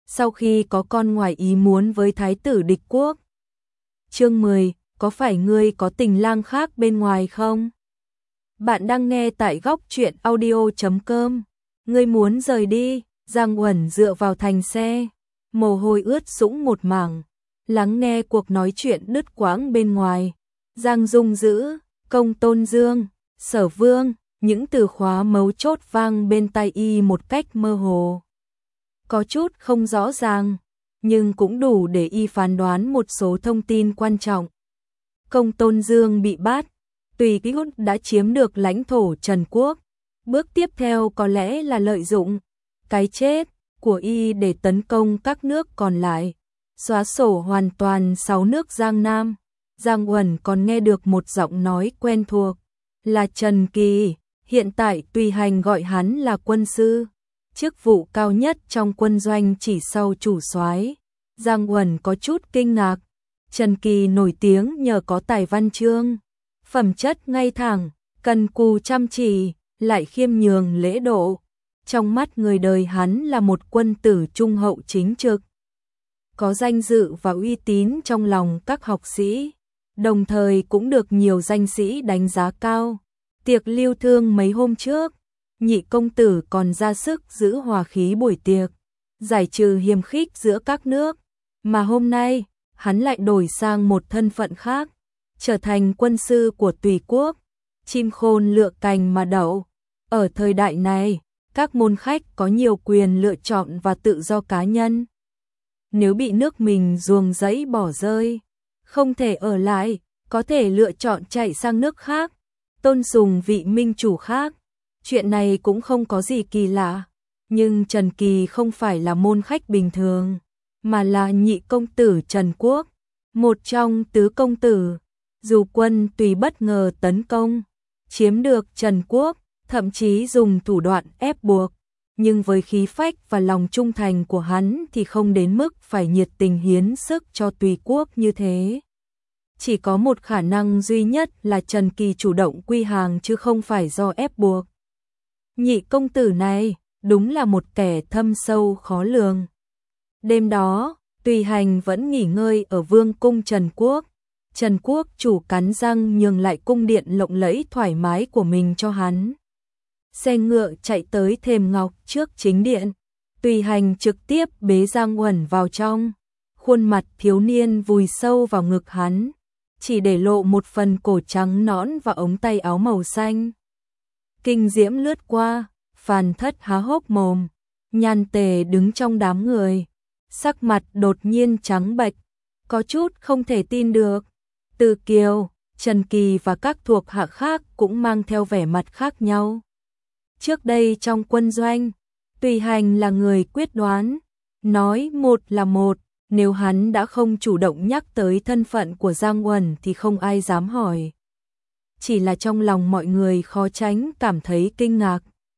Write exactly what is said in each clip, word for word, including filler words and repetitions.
sau khi có con ngoài ý muốn với thái tử địch quốc. Chương mười, có phải ngươi có tình lang khác bên ngoài không? Bạn đang nghe tại góc truyện audio chấm com. Ngươi muốn rời đi, Giang Uẩn dựa vào thành xe, mồ hôi ướt sũng một mảng, lắng nghe cuộc nói chuyện đứt quãng bên ngoài. Giang Dung Dữ, Công Tôn Dương, Sở Vương, những từ khóa mấu chốt vang bên tai y một cách mơ hồ. Có chút không rõ ràng, nhưng cũng đủ để y phán đoán một số thông tin quan trọng. Công Tôn Dương bị bắt, Tùy Ký Hút đã chiếm được lãnh thổ Trần Quốc. Bước tiếp theo có lẽ là lợi dụng cái chết của y để tấn công các nước còn lại, xóa sổ hoàn toàn sáu nước Giang Nam. Giang Uẩn còn nghe được một giọng nói quen thuộc, là Trần Kỳ. Hiện tại Tùy Hành gọi hắn là quân sư, chức vụ cao nhất trong quân doanh chỉ sau chủ soái. Giang Uẩn có chút kinh ngạc. Trần Kỳ nổi tiếng nhờ có tài văn chương, phẩm chất ngay thẳng, cần cù chăm chỉ, lại khiêm nhường lễ độ. Trong mắt người đời hắn là một quân tử trung hậu chính trực, có danh dự và uy tín trong lòng các học sĩ, đồng thời cũng được nhiều danh sĩ đánh giá cao. Tiệc Lưu Thương mấy hôm trước, Nhị công tử còn ra sức giữ hòa khí buổi tiệc, giải trừ hiềm khích giữa các nước, mà hôm nay hắn lại đổi sang một thân phận khác, trở thành quân sư của Tùy quốc. Chim khôn lựa cành mà đậu. Ở thời đại này, các môn khách có nhiều quyền lựa chọn và tự do cá nhân. Nếu bị nước mình ruồng rẫy bỏ rơi, không thể ở lại, có thể lựa chọn chạy sang nước khác, tôn sùng vị minh chủ khác. Chuyện này cũng không có gì kỳ lạ, nhưng Trần Kỳ không phải là môn khách bình thường, mà là nhị công tử Trần Quốc, một trong tứ công tử. Dù quân Tùy bất ngờ tấn công, chiếm được Trần Quốc, thậm chí dùng thủ đoạn ép buộc, nhưng với khí phách và lòng trung thành của hắn thì không đến mức phải nhiệt tình hiến sức cho Tùy quốc như thế. Chỉ có một khả năng duy nhất là Trần Kỳ chủ động quy hàng chứ không phải do ép buộc. Nhị công tử này đúng là một kẻ thâm sâu khó lường. Đêm đó, Tùy Hành vẫn nghỉ ngơi ở vương cung Trần Quốc. Trần Quốc chủ cắn răng nhường lại cung điện lộng lẫy thoải mái của mình cho hắn. Xe ngựa chạy tới thềm ngọc trước chính điện. Tùy Hành trực tiếp bế Giang Uẩn vào trong. Khuôn mặt thiếu niên vùi sâu vào ngực hắn, chỉ để lộ một phần cổ trắng nõn và ống tay áo màu xanh. Kinh diễm lướt qua, Phàn Thất há hốc mồm. Nhan Tề đứng trong đám người, sắc mặt đột nhiên trắng bệch, có chút không thể tin được. Từ Kiều, Trần Kỳ và các thuộc hạ khác cũng mang theo vẻ mặt khác nhau. Trước đây trong quân doanh, Tùy Hành là người quyết đoán, nói một là một, nếu hắn đã không chủ động nhắc tới thân phận của Giang Uẩn thì không ai dám hỏi. Chỉ là trong lòng mọi người khó tránh cảm thấy kinh ngạc.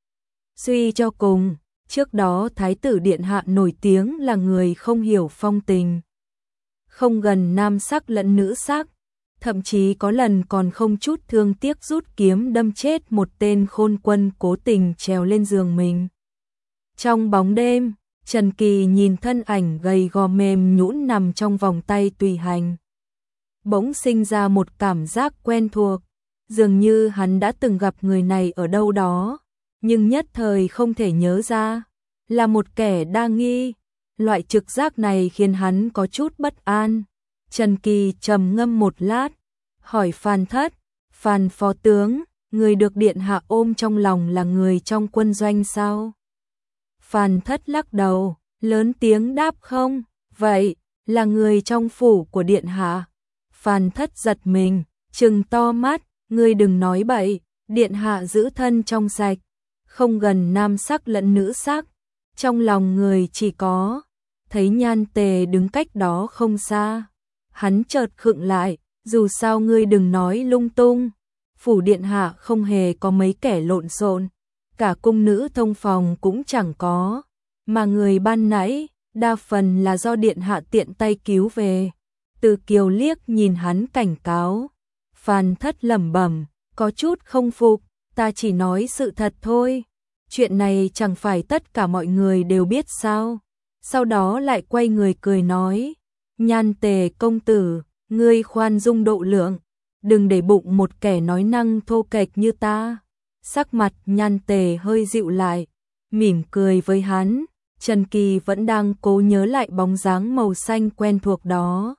Suy cho cùng, trước đó Thái tử Điện Hạ nổi tiếng là người không hiểu phong tình, không gần nam sắc lẫn nữ sắc, thậm chí có lần còn không chút thương tiếc rút kiếm đâm chết một tên khôn quân cố tình trèo lên giường mình. Trong bóng đêm, Trần Kỳ nhìn thân ảnh gầy gò mềm nhũn nằm trong vòng tay Tùy Hành, bỗng sinh ra một cảm giác quen thuộc, dường như hắn đã từng gặp người này ở đâu đó, nhưng nhất thời không thể nhớ ra, là một kẻ đa nghi. Loại trực giác này khiến hắn có chút bất an. Trần Kỳ trầm ngâm một lát, hỏi Phàn Thất, Phàn phó tướng, người được điện hạ ôm trong lòng là người trong quân doanh sao? Phàn Thất lắc đầu, lớn tiếng đáp không, vậy, là người trong phủ của điện hạ. Phàn Thất giật mình, trừng to mắt, ngươi đừng nói bậy, điện hạ giữ thân trong sạch, không gần nam sắc lẫn nữ sắc, trong lòng người chỉ có. Thấy Nhan Tề đứng cách đó không xa, hắn chợt khựng lại, dù sao ngươi đừng nói lung tung, phủ điện hạ không hề có mấy kẻ lộn xộn, cả cung nữ thông phòng cũng chẳng có, mà người ban nãy, đa phần là do điện hạ tiện tay cứu về. Từ Kiều liếc nhìn hắn cảnh cáo. Phàn Thất lẩm bẩm, có chút không phục, ta chỉ nói sự thật thôi, chuyện này chẳng phải tất cả mọi người đều biết sao? sau đó lại quay người cười nói, Nhan Tề công tử, ngươi khoan dung độ lượng, đừng để bụng một kẻ nói năng thô kệch như ta. Sắc mặt Nhan Tề hơi dịu lại, mỉm cười với hắn. Trần Kỳ vẫn đang cố nhớ lại bóng dáng màu xanh quen thuộc đó.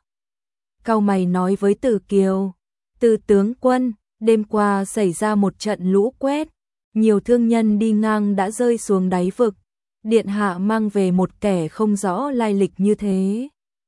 Cau mày nói với Từ Kiều, Từ tướng quân, đêm qua xảy ra một trận lũ quét, nhiều thương nhân đi ngang đã rơi xuống đáy vực. Điện hạ mang về một kẻ không rõ lai lịch như thế.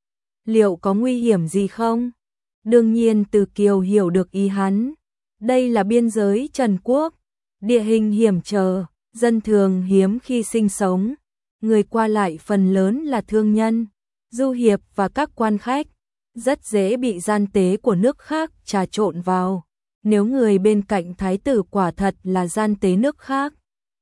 Liệu có nguy hiểm gì không? Đương nhiên Từ Kiều hiểu được ý hắn. Đây là biên giới Trần Quốc, địa hình hiểm trở, dân thường hiếm khi sinh sống. Người qua lại phần lớn là thương nhân, du hiệp và các quan khách, rất dễ bị gian tế của nước khác trà trộn vào. Nếu người bên cạnh thái tử quả thật là gian tế nước khác,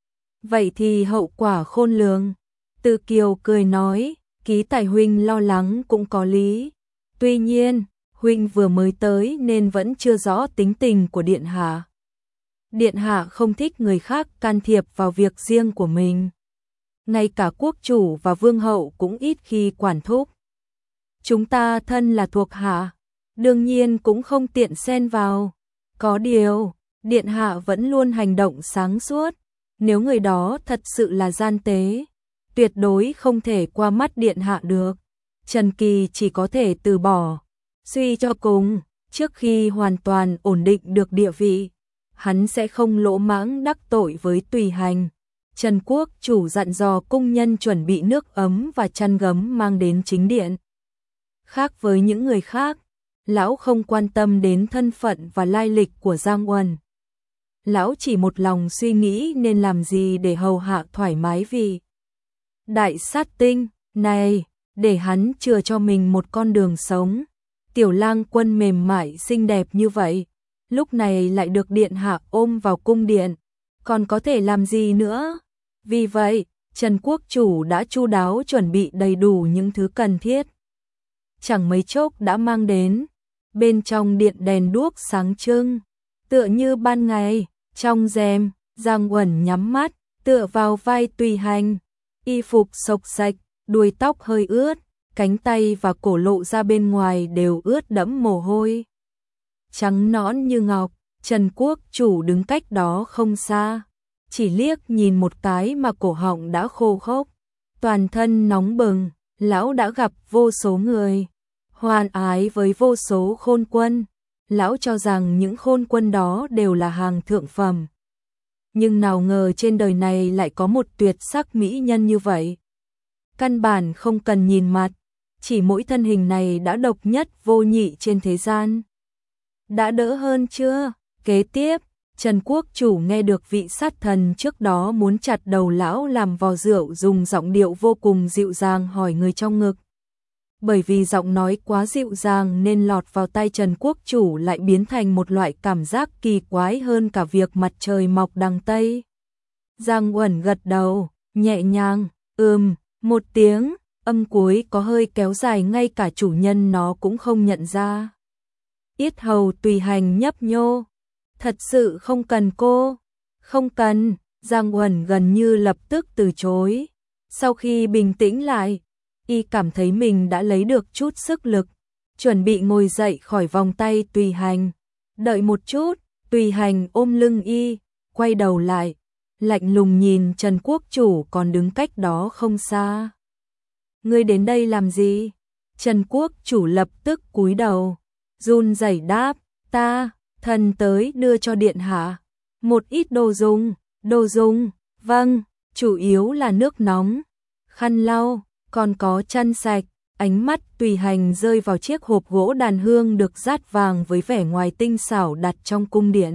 vậy thì hậu quả khôn lường. Từ Kiều cười nói, Ký Tài huynh lo lắng cũng có lý. Tuy nhiên, huynh vừa mới tới nên vẫn chưa rõ tính tình của điện hạ. Điện hạ không thích người khác can thiệp vào việc riêng của mình. Ngay cả quốc chủ và vương hậu cũng ít khi quản thúc. Chúng ta thân là thuộc hạ, đương nhiên cũng không tiện xen vào. Có điều, điện hạ vẫn luôn hành động sáng suốt. Nếu người đó thật sự là gian tế, tuyệt đối không thể qua mắt điện hạ được. Trần Kỳ chỉ có thể từ bỏ. Suy cho cùng, trước khi hoàn toàn ổn định được địa vị, hắn sẽ không lỗ mãng đắc tội với Tùy Hành. Trần Quốc chủ dặn dò cung nhân chuẩn bị nước ấm và chăn gấm mang đến chính điện. Khác với những người khác, lão không quan tâm đến thân phận và lai lịch của Giang Uẩn. Lão chỉ một lòng suy nghĩ nên làm gì để hầu hạ thoải mái vì Đại Sát Tinh này, để hắn chừa cho mình một con đường sống. Tiểu lang quân mềm mại xinh đẹp như vậy, lúc này lại được điện hạ ôm vào cung điện, còn có thể làm gì nữa? Vì vậy, Trần Quốc chủ đã chu đáo chuẩn bị đầy đủ những thứ cần thiết. Chẳng mấy chốc đã mang đến. Bên trong điện đèn đuốc sáng trưng, tựa như ban ngày. Trong rèm, Giang Uẩn nhắm mắt, tựa vào vai Tùy Hành. Y phục xộc xạch, đuôi tóc hơi ướt, cánh tay và cổ lộ ra bên ngoài đều ướt đẫm mồ hôi. Trắng nõn như ngọc, Trần Quốc chủ đứng cách đó không xa. Chỉ liếc nhìn một cái mà cổ họng đã khô khốc, toàn thân nóng bừng. Lão đã gặp vô số người, hoan ái với vô số khôn quân. Lão cho rằng những khôn quân đó đều là hàng thượng phẩm. Nhưng nào ngờ trên đời này lại có một tuyệt sắc mỹ nhân như vậy. Căn bản không cần nhìn mặt, chỉ mỗi thân hình này đã độc nhất vô nhị trên thế gian. Đã đỡ hơn chưa? Kế tiếp, Trần Quốc chủ nghe được vị sát thần trước đó muốn chặt đầu lão làm vò rượu dùng giọng điệu vô cùng dịu dàng hỏi người trong ngực. Bởi vì giọng nói quá dịu dàng nên lọt vào tai Trần Quốc chủ lại biến thành một loại cảm giác kỳ quái hơn cả việc mặt trời mọc đằng Tây. Giang Uẩn gật đầu, nhẹ nhàng, ừm, một tiếng, âm cuối có hơi kéo dài ngay cả chủ nhân nó cũng không nhận ra. Yết hầu Tùy Hành nhấp nhô. Thật sự không cần cô. Không cần, Giang Uẩn gần như lập tức từ chối. Sau khi bình tĩnh lại, y cảm thấy mình đã lấy được chút sức lực, chuẩn bị ngồi dậy khỏi vòng tay Tùy Hành. Đợi một chút, Tùy Hành ôm lưng y, quay đầu lại, lạnh lùng nhìn Trần Quốc chủ còn đứng cách đó không xa. Ngươi đến đây làm gì? Trần Quốc chủ lập tức cúi đầu, run rẩy đáp, ta, thần tới đưa cho điện hạ một ít đồ dùng. Đồ dùng? Vâng, chủ yếu là nước nóng, khăn lau, còn có chăn sạch. Ánh mắt Tùy Hành rơi vào chiếc hộp gỗ đàn hương được dát vàng với vẻ ngoài tinh xảo đặt trong cung điện.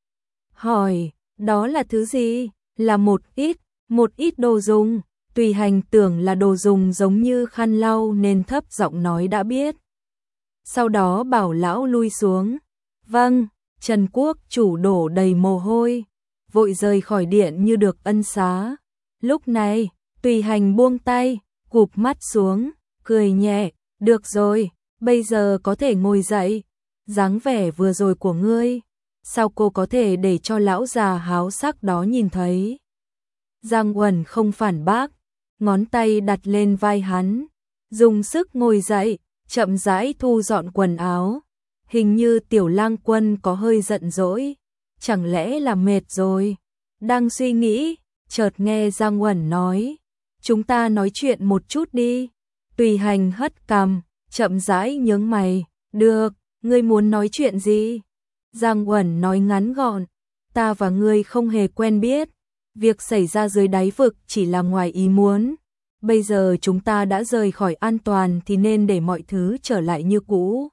Hỏi, đó là thứ gì? Là một ít, một ít đồ dùng. Tùy Hành tưởng là đồ dùng giống như khăn lau nên thấp giọng nói đã biết. Sau đó bảo lão lui xuống. Vâng, Trần Quốc chủ đổ đầy mồ hôi, vội rời khỏi điện như được ân xá. Lúc này, Tùy Hành buông tay, cụp mắt xuống, cười nhẹ, được rồi, bây giờ có thể ngồi dậy. Dáng vẻ vừa rồi của ngươi, sao cô có thể để cho lão già háo sắc đó nhìn thấy? Giang Uẩn không phản bác, ngón tay đặt lên vai hắn, dùng sức ngồi dậy, chậm rãi thu dọn quần áo. Hình như Tiểu Lang Quân có hơi giận dỗi, chẳng lẽ là mệt rồi? Đang suy nghĩ, chợt nghe Giang Uẩn nói, chúng ta nói chuyện một chút đi. Tùy Hành hất cằm, chậm rãi nhướng mày, được, ngươi muốn nói chuyện gì? Giang Uẩn nói ngắn gọn, ta và ngươi không hề quen biết, việc xảy ra dưới đáy vực chỉ là ngoài ý muốn. Bây giờ chúng ta đã rời khỏi an toàn thì nên để mọi thứ trở lại như cũ.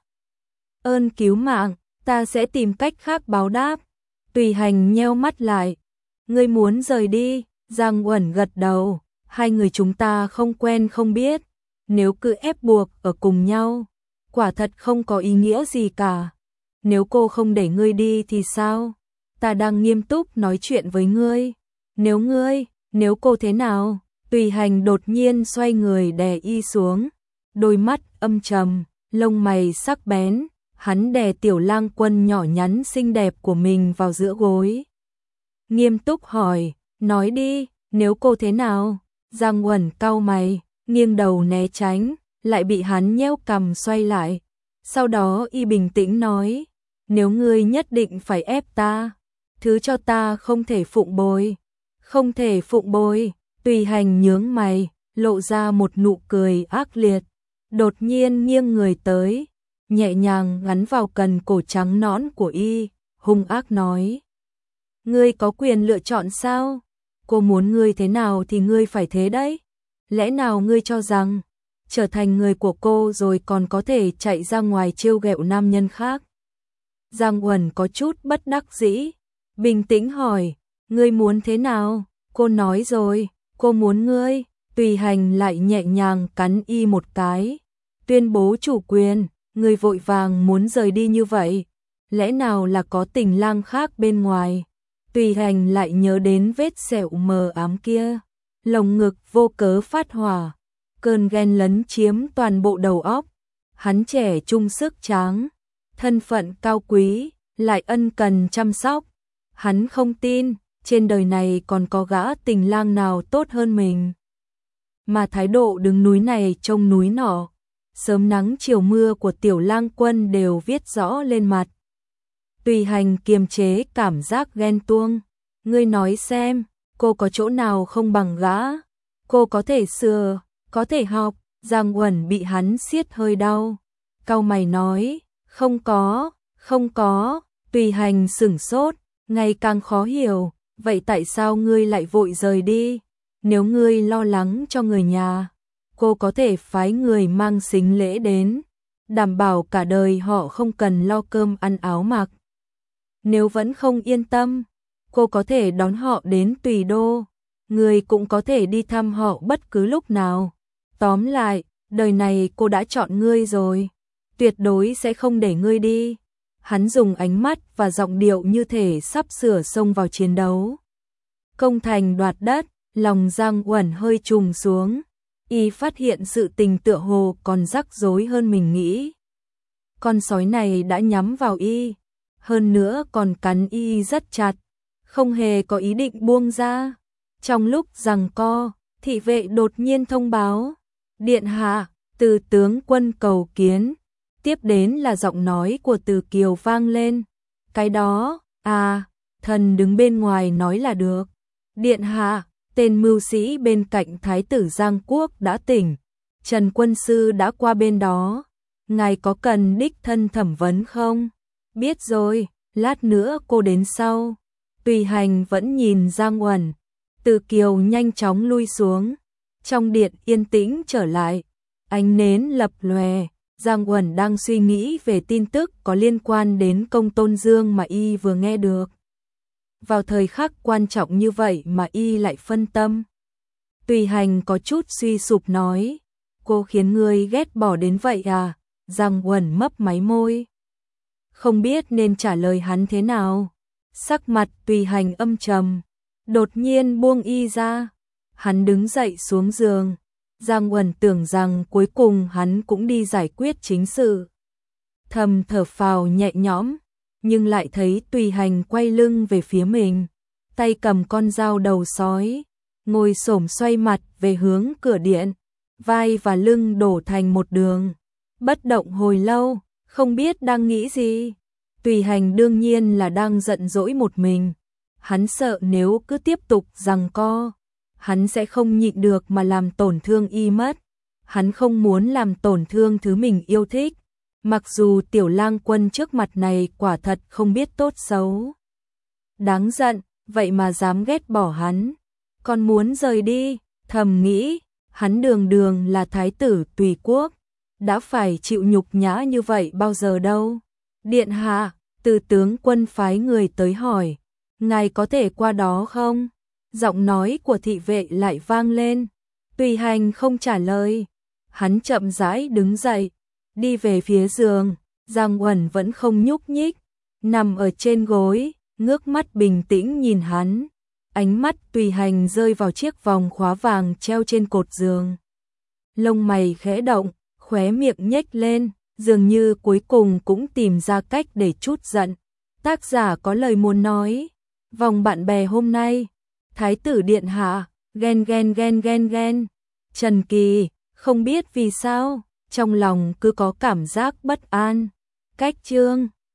Ơn cứu mạng, ta sẽ tìm cách khác báo đáp. Tùy Hành nheo mắt lại, ngươi muốn rời đi? Giang Uẩn gật đầu, hai người chúng ta không quen không biết, nếu cứ ép buộc ở cùng nhau, quả thật không có ý nghĩa gì cả. Nếu cô không để ngươi đi thì sao? Ta đang nghiêm túc nói chuyện với ngươi. Nếu ngươi, nếu cô thế nào? Tùy Hành đột nhiên xoay người đè y xuống, đôi mắt âm trầm, lông mày sắc bén, hắn đè Tiểu Lang Quân nhỏ nhắn xinh đẹp của mình vào giữa gối. Nghiêm túc hỏi, nói đi, nếu cô thế nào? Giang Uẩn cau mày, nghiêng đầu né tránh, lại bị hắn nhéo cằm xoay lại. Sau đó y bình tĩnh nói, nếu ngươi nhất định phải ép ta, thứ cho ta không thể phụng bồi. Không thể phụng bồi. Tùy Hành nhướng mày, lộ ra một nụ cười ác liệt, đột nhiên nghiêng người tới, nhẹ nhàng gắn vào cần cổ trắng nõn của y, hung ác nói. Ngươi có quyền lựa chọn sao? Cô muốn ngươi thế nào thì ngươi phải thế đấy. Lẽ nào ngươi cho rằng, trở thành người của cô rồi còn có thể chạy ra ngoài trêu ghẹo nam nhân khác? Giang Uẩn có chút bất đắc dĩ, bình tĩnh hỏi, ngươi muốn thế nào? Cô nói rồi, cô muốn ngươi. Tùy Hành lại nhẹ nhàng cắn y một cái, tuyên bố chủ quyền. Ngươi vội vàng muốn rời đi như vậy, lẽ nào là có tình lang khác bên ngoài? Tùy Hành lại nhớ đến vết sẹo mờ ám kia, lồng ngực vô cớ phát hỏa, cơn ghen lấn chiếm toàn bộ đầu óc. Hắn trẻ trung sức tráng, thân phận cao quý, lại ân cần chăm sóc. Hắn không tin trên đời này còn có gã tình lang nào tốt hơn mình. Mà thái độ đứng núi này trông núi nọ, sớm nắng chiều mưa của Tiểu Lang Quân đều viết rõ lên mặt. Tùy Hành kiềm chế cảm giác ghen tuông. Ngươi nói xem, cô có chỗ nào không bằng gã? Cô có thể sửa, có thể học. Giang Uẩn bị hắn siết hơi đau, cau mày nói, không có, không có. Tùy Hành sửng sốt, ngày càng khó hiểu, vậy tại sao ngươi lại vội rời đi? Nếu ngươi lo lắng cho người nhà, cô có thể phái người mang sính lễ đến, đảm bảo cả đời họ không cần lo cơm ăn áo mặc. Nếu vẫn không yên tâm, cô có thể đón họ đến Tùy Đô, ngươi cũng có thể đi thăm họ bất cứ lúc nào. Tóm lại, đời này cô đã chọn ngươi rồi, tuyệt đối sẽ không để ngươi đi. Hắn dùng ánh mắt và giọng điệu như thể sắp sửa xông vào chiến đấu. Công thành đoạt đất, lòng Giang Uẩn hơi trùng xuống. Y phát hiện sự tình tựa hồ còn rắc rối hơn mình nghĩ. Con sói này đã nhắm vào y, hơn nữa còn cắn y rất chặt, không hề có ý định buông ra. Trong lúc giằng co, thị vệ đột nhiên thông báo, điện hạ, Từ tướng quân cầu kiến. Tiếp đến là giọng nói của Từ Kiều vang lên. Cái đó, à, thần đứng bên ngoài nói là được. Điện hạ, tên mưu sĩ bên cạnh Thái tử Giang Quốc đã tỉnh. Trần quân sư đã qua bên đó. Ngài có cần đích thân thẩm vấn không? Biết rồi, lát nữa cô đến sau. Tùy Hành vẫn nhìn Giang Uẩn. Từ Kiều nhanh chóng lui xuống. Trong điện yên tĩnh trở lại. Ánh nến lập lòe. Giang Uẩn đang suy nghĩ về tin tức có liên quan đến Công Tôn Dương mà y vừa nghe được. Vào thời khắc quan trọng như vậy mà y lại phân tâm. Tùy Hành có chút suy sụp nói, cô khiến ngươi ghét bỏ đến vậy à? Giang Uẩn mấp máy môi, không biết nên trả lời hắn thế nào. Sắc mặt Tùy Hành âm trầm, đột nhiên buông y ra. Hắn đứng dậy xuống giường. Giang Uẩn tưởng rằng cuối cùng hắn cũng đi giải quyết chính sự. Thầm thở phào nhẹ nhõm, nhưng lại thấy Tùy Hành quay lưng về phía mình, tay cầm con dao đầu sói. ngồi xổm xoay mặt về hướng cửa điện, vai và lưng đổ thành một đường, bất động hồi lâu, không biết đang nghĩ gì. Tùy Hành đương nhiên là đang giận dỗi một mình, hắn sợ nếu cứ tiếp tục giằng co, hắn sẽ không nhịn được mà làm tổn thương y mất. Hắn không muốn làm tổn thương thứ mình yêu thích, mặc dù Tiểu Lang Quân trước mặt này quả thật không biết tốt xấu. Đáng giận, vậy mà dám ghét bỏ hắn, còn muốn rời đi, thầm nghĩ, hắn đường đường là thái tử tùy quốc, đã phải chịu nhục nhã như vậy bao giờ đâu. Điện hạ, Từ tướng quân phái người tới hỏi, ngài có thể qua đó không? Giọng nói của thị vệ lại vang lên. Tùy Hành không trả lời, hắn chậm rãi đứng dậy, đi về phía giường. Giang Uẩn vẫn không nhúc nhích, nằm ở trên gối, ngước mắt bình tĩnh nhìn hắn. Ánh mắt Tùy Hành rơi vào chiếc vòng khóa vàng treo trên cột giường. Lông mày khẽ động, khóe miệng nhếch lên, dường như cuối cùng cũng tìm ra cách để trút giận. Tác giả có lời muốn nói. Vòng bạn bè hôm nay, Thái tử điện hạ, ghen ghen ghen ghen ghen. Trần Kỳ, không biết vì sao, trong lòng cứ có cảm giác bất an. Cách chương